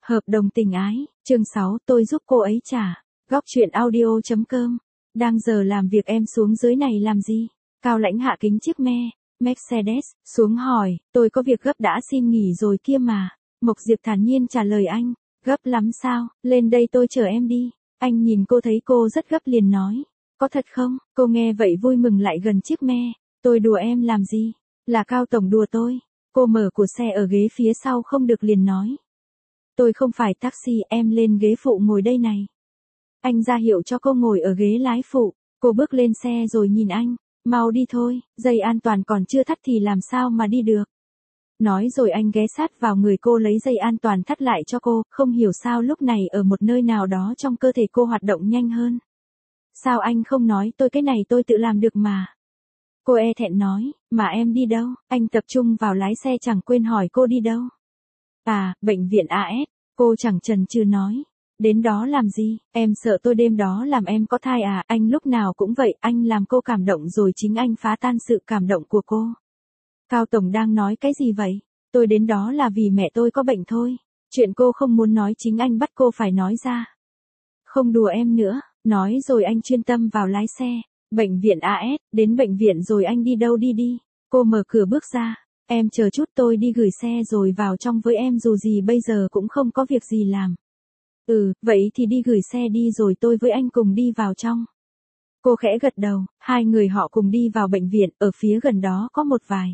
Hợp đồng tình ái, chương 6, tôi giúp cô ấy trả. Góc truyện audio.com. Đang giờ làm việc em xuống dưới này làm gì? Cao Lãnh hạ kính chiếc Mercedes xuống hỏi, tôi có việc gấp đã xin nghỉ rồi kia mà. Mộc Diệp thản nhiên trả lời anh, gấp lắm sao, lên đây tôi chở em đi. Anh nhìn cô thấy cô rất gấp liền nói, có thật không? Cô nghe vậy vui mừng lại gần chiếc tôi đùa em làm gì? Là Cao Tổng đùa tôi. Cô mở của xe ở ghế phía sau không được liền nói. Tôi không phải taxi, em lên ghế phụ ngồi đây này. Anh ra hiệu cho cô ngồi ở ghế lái phụ, cô bước lên xe rồi nhìn anh, mau đi thôi, dây an toàn còn chưa thắt thì làm sao mà đi được. Nói rồi anh ghé sát vào người cô lấy dây an toàn thắt lại cho cô, không hiểu sao lúc này ở một nơi nào đó trong cơ thể cô hoạt động nhanh hơn. Sao anh không nói tôi cái này tôi tự làm được mà. Cô e thẹn nói, mà em đi đâu? Anh tập trung vào lái xe chẳng quên hỏi cô đi đâu. À, bệnh viện AS, cô chẳng chần chừ nói. Đến đó làm gì, em sợ tôi đêm đó làm em có thai à, anh lúc nào cũng vậy, anh làm cô cảm động rồi chính anh phá tan sự cảm động của cô. Cao Tổng đang nói cái gì vậy? Tôi đến đó là vì mẹ tôi có bệnh thôi. Chuyện cô không muốn nói chính anh bắt cô phải nói ra. Không đùa em nữa, nói rồi anh chuyên tâm vào lái xe. Bệnh viện AS, đến bệnh viện rồi anh đi đâu đi. Cô mở cửa bước ra. Em chờ chút tôi đi gửi xe rồi vào trong với em dù gì bây giờ cũng không có việc gì làm. Vậy thì đi gửi xe đi rồi tôi với anh cùng đi vào trong. Cô khẽ gật đầu, hai người họ cùng đi vào bệnh viện, ở phía gần đó có một vài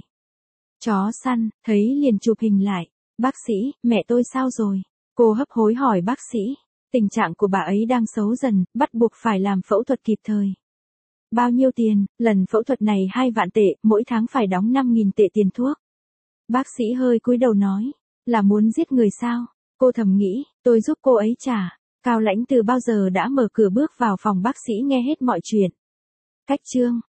chó săn, thấy liền chụp hình lại. Bác sĩ, mẹ tôi sao rồi? Cô hấp hối hỏi bác sĩ. Tình trạng của bà ấy đang xấu dần, bắt buộc phải làm phẫu thuật kịp thời. Bao nhiêu tiền? Lần phẫu thuật này 2 vạn tệ, mỗi tháng phải đóng 5.000 tệ tiền thuốc. Bác sĩ hơi cúi đầu nói, là muốn giết người sao? Cô thầm nghĩ, tôi giúp cô ấy trả. Cao Lãnh từ bao giờ đã mở cửa bước vào phòng bác sĩ nghe hết mọi chuyện. Cách chương